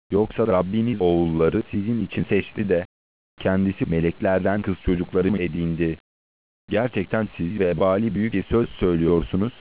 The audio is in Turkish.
Yoksa Rabbiniz oğulları sizin için seçti de, kendisi meleklerden kız çocukları mı edindi? Gerçekten siz vebali büyük bir söz söylüyorsunuz.